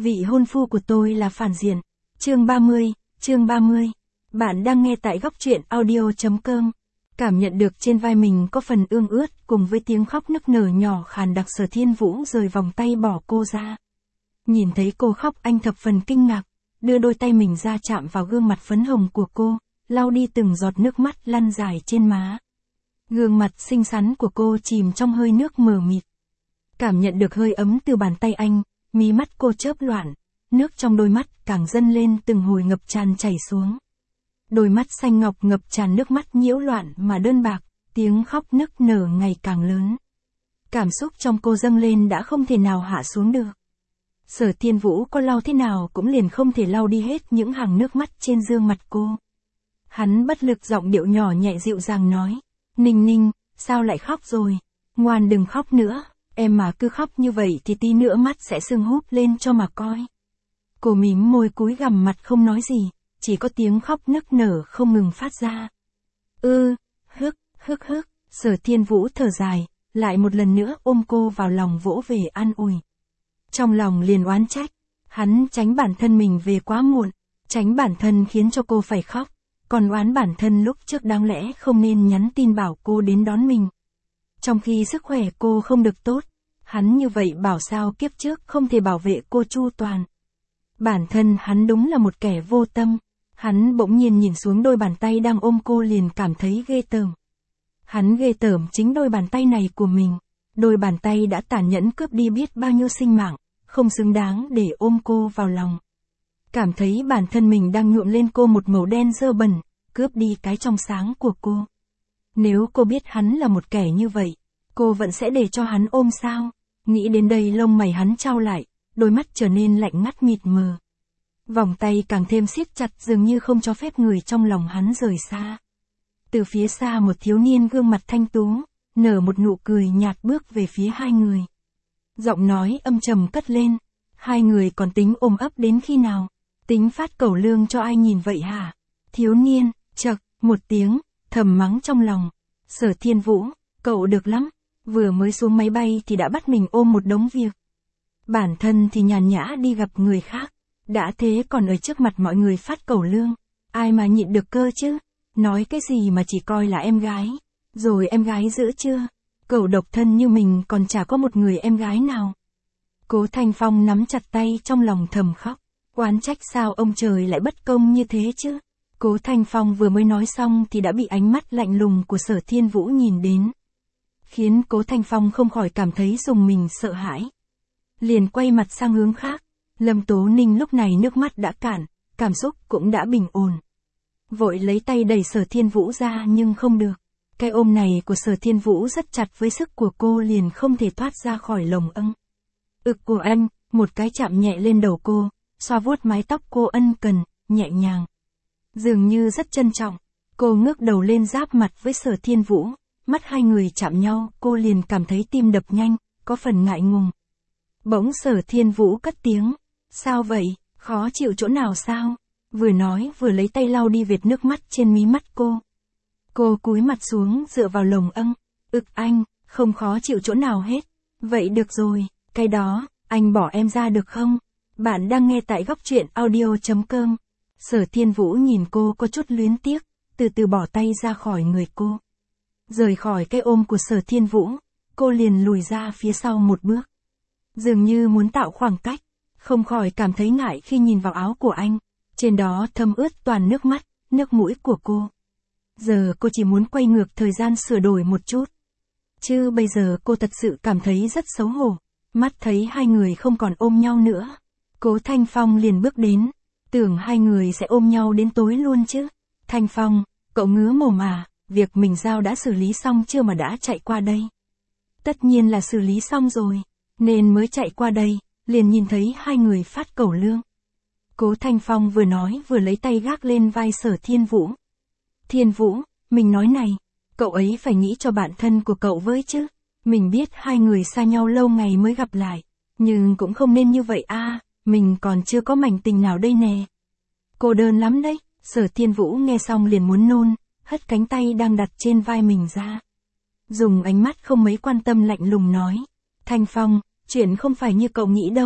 Vị hôn phu của tôi là phản diện. Chương 30. Bạn đang nghe tại góc truyện audio.com. Cảm nhận được trên vai mình có phần ương ướt cùng với tiếng khóc nức nở nhỏ khàn đặc, Sở Thiên Vũ rời vòng tay bỏ cô ra. Nhìn thấy cô khóc, anh thập phần kinh ngạc, đưa đôi tay mình ra chạm vào gương mặt phấn hồng của cô, lau đi từng giọt nước mắt lăn dài trên má. Gương mặt xinh xắn của cô chìm trong hơi nước mờ mịt. Cảm nhận được hơi ấm từ bàn tay anh, mí mắt cô chớp loạn, nước trong đôi mắt càng dâng lên từng hồi ngập tràn chảy xuống. Đôi mắt xanh ngọc ngập tràn nước mắt nhiễu loạn mà đơn bạc, tiếng khóc nức nở ngày càng lớn. Cảm xúc trong cô dâng lên đã không thể nào hạ xuống được. Sở Thiên Vũ có lau thế nào cũng liền không thể lau đi hết những hàng nước mắt trên gương mặt cô. Hắn bất lực, giọng điệu nhỏ nhẹ dịu dàng nói, Ninh Ninh, sao lại khóc rồi? Ngoan đừng khóc nữa, em mà cứ khóc như vậy thì tí nữa mắt sẽ sưng húp lên cho mà coi. Cô mím môi cúi gằm mặt không nói gì, chỉ có tiếng khóc nức nở không ngừng phát ra. Hức. Sở Thiên Vũ thở dài, lại một lần nữa ôm cô vào lòng vỗ về an ủi. Trong lòng liền oán trách, hắn tránh bản thân mình về quá muộn, tránh bản thân khiến cho cô phải khóc, còn oán bản thân lúc trước đáng lẽ không nên nhắn tin bảo cô đến đón mình. Trong khi sức khỏe cô không được tốt, hắn như vậy bảo sao kiếp trước không thể bảo vệ cô chu toàn. Bản thân hắn đúng là một kẻ vô tâm, hắn bỗng nhiên nhìn xuống đôi bàn tay đang ôm cô liền cảm thấy ghê tởm. Hắn ghê tởm chính đôi bàn tay này của mình, đôi bàn tay đã tàn nhẫn cướp đi biết bao nhiêu sinh mạng, không xứng đáng để ôm cô vào lòng. Cảm thấy bản thân mình đang nhuộm lên cô một màu đen dơ bẩn, cướp đi cái trong sáng của cô. Nếu cô biết hắn là một kẻ như vậy, cô vẫn sẽ để cho hắn ôm sao? Nghĩ đến đây lông mày hắn chau lại, đôi mắt trở nên lạnh ngắt mịt mờ. Vòng tay càng thêm siết chặt, dường như không cho phép người trong lòng hắn rời xa. Từ phía xa một thiếu niên gương mặt thanh tú, nở một nụ cười nhạt bước về phía hai người. Giọng nói âm trầm cất lên, hai người còn tính ôm ấp đến khi nào? Tính phát cẩu lương cho ai nhìn vậy hả? Thiếu niên, chậc, một tiếng, thầm mắng trong lòng. Sở Thiên Vũ, cậu được lắm, vừa mới xuống máy bay thì đã bắt mình ôm một đống việc. Bản thân thì nhàn nhã đi gặp người khác, đã thế còn ở trước mặt mọi người phát cẩu lương, ai mà nhịn được cơ chứ? Nói cái gì mà chỉ coi là em gái, rồi em gái giữ chưa? Cậu độc thân như mình còn chả có một người em gái nào. Cố Thanh Phong nắm chặt tay trong lòng thầm khóc, oán trách sao ông trời lại bất công như thế chứ? Cố Thanh Phong vừa mới nói xong thì đã bị ánh mắt lạnh lùng của Sở Thiên Vũ nhìn đến, khiến Cố Thanh Phong không khỏi cảm thấy rùng mình sợ hãi. Liền quay mặt sang hướng khác, Lâm Tố Ninh lúc này nước mắt đã cạn, cảm xúc cũng đã bình ổn. Vội lấy tay đẩy Sở Thiên Vũ ra nhưng không được. Cái ôm này của Sở Thiên Vũ rất chặt với sức của cô liền không thể thoát ra khỏi lồng ực của anh, một cái chạm nhẹ lên đầu cô, xoa vuốt mái tóc cô ân cần, nhẹ nhàng. Dường như rất trân trọng, cô ngước đầu lên giáp mặt với Sở Thiên Vũ, mắt hai người chạm nhau, cô liền cảm thấy tim đập nhanh, có phần ngại ngùng. Bỗng Sở Thiên Vũ cất tiếng, sao vậy, khó chịu chỗ nào sao? Vừa nói vừa lấy tay lau đi vệt nước mắt trên mí mắt cô. Cô cúi mặt xuống dựa vào lồng ực anh, không khó chịu chỗ nào hết. Vậy được rồi, cái đó, anh bỏ em ra được không? Bạn đang nghe tại góc truyện audio.com. Sở Thiên Vũ nhìn cô có chút luyến tiếc, từ từ bỏ tay ra khỏi người cô. Rời khỏi cái ôm của Sở Thiên Vũ, cô liền lùi ra phía sau một bước. Dường như muốn tạo khoảng cách, không khỏi cảm thấy ngại khi nhìn vào áo của anh, trên đó thấm ướt toàn nước mắt, nước mũi của cô. Giờ cô chỉ muốn quay ngược thời gian sửa đổi một chút. Chứ bây giờ cô thật sự cảm thấy rất xấu hổ, mắt thấy hai người không còn ôm nhau nữa. Cố Thanh Phong liền bước đến, tưởng hai người sẽ ôm nhau đến tối luôn chứ. Thanh Phong, cậu ngứa mồm à, việc mình giao đã xử lý xong chưa mà đã chạy qua đây? Tất nhiên là xử lý xong rồi, nên mới chạy qua đây, liền nhìn thấy hai người phát cẩu lương. Cố Thanh Phong vừa nói vừa lấy tay gác lên vai Sở Thiên Vũ. Thiên Vũ, mình nói này, cậu ấy phải nghĩ cho bản thân của cậu với chứ. Mình biết hai người xa nhau lâu ngày mới gặp lại, nhưng cũng không nên như vậy a, mình còn chưa có mảnh tình nào đây nè. Cô đơn lắm đấy. Sở Thiên Vũ nghe xong liền muốn nôn, hất cánh tay đang đặt trên vai mình ra. Dùng ánh mắt không mấy quan tâm lạnh lùng nói, Thanh Phong, chuyện không phải như cậu nghĩ đâu.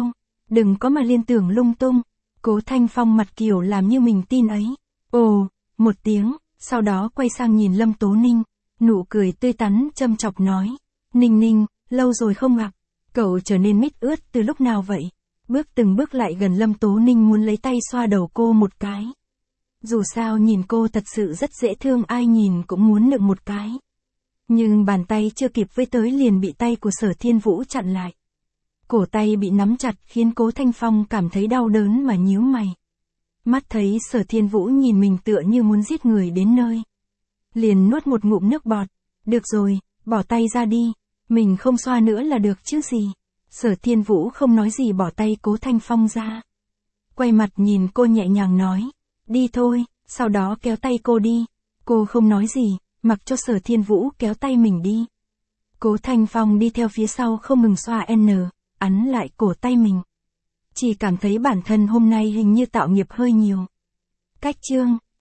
Đừng có mà liên tưởng lung tung. Cố Thanh Phong mặt kiểu làm như mình tin ấy. Ồ, một tiếng, sau đó quay sang nhìn Lâm Tố Ninh, nụ cười tươi tắn châm chọc nói. Ninh Ninh, lâu rồi không gặp, cậu trở nên mít ướt từ lúc nào vậy? Bước từng bước lại gần Lâm Tố Ninh muốn lấy tay xoa đầu cô một cái. Dù sao nhìn cô thật sự rất dễ thương, ai nhìn cũng muốn nựng một cái. Nhưng bàn tay chưa kịp với tới liền bị tay của Sở Thiên Vũ chặn lại. Cổ tay bị nắm chặt khiến Cố Thanh Phong cảm thấy đau đớn mà nhíu mày. Mắt thấy Sở Thiên Vũ nhìn mình tựa như muốn giết người đến nơi. Liền nuốt một ngụm nước bọt. Được rồi, bỏ tay ra đi. Mình không xoa nữa là được chứ gì. Sở Thiên Vũ không nói gì bỏ tay Cố Thanh Phong ra. Quay mặt nhìn cô nhẹ nhàng nói. Đi thôi, sau đó kéo tay cô đi. Cô không nói gì, mặc cho Sở Thiên Vũ kéo tay mình đi. Cố Thanh Phong đi theo phía sau không ngừng xoa ấn lại cổ tay mình. Chỉ cảm thấy bản thân hôm nay hình như tạo nghiệp hơi nhiều. Cách chương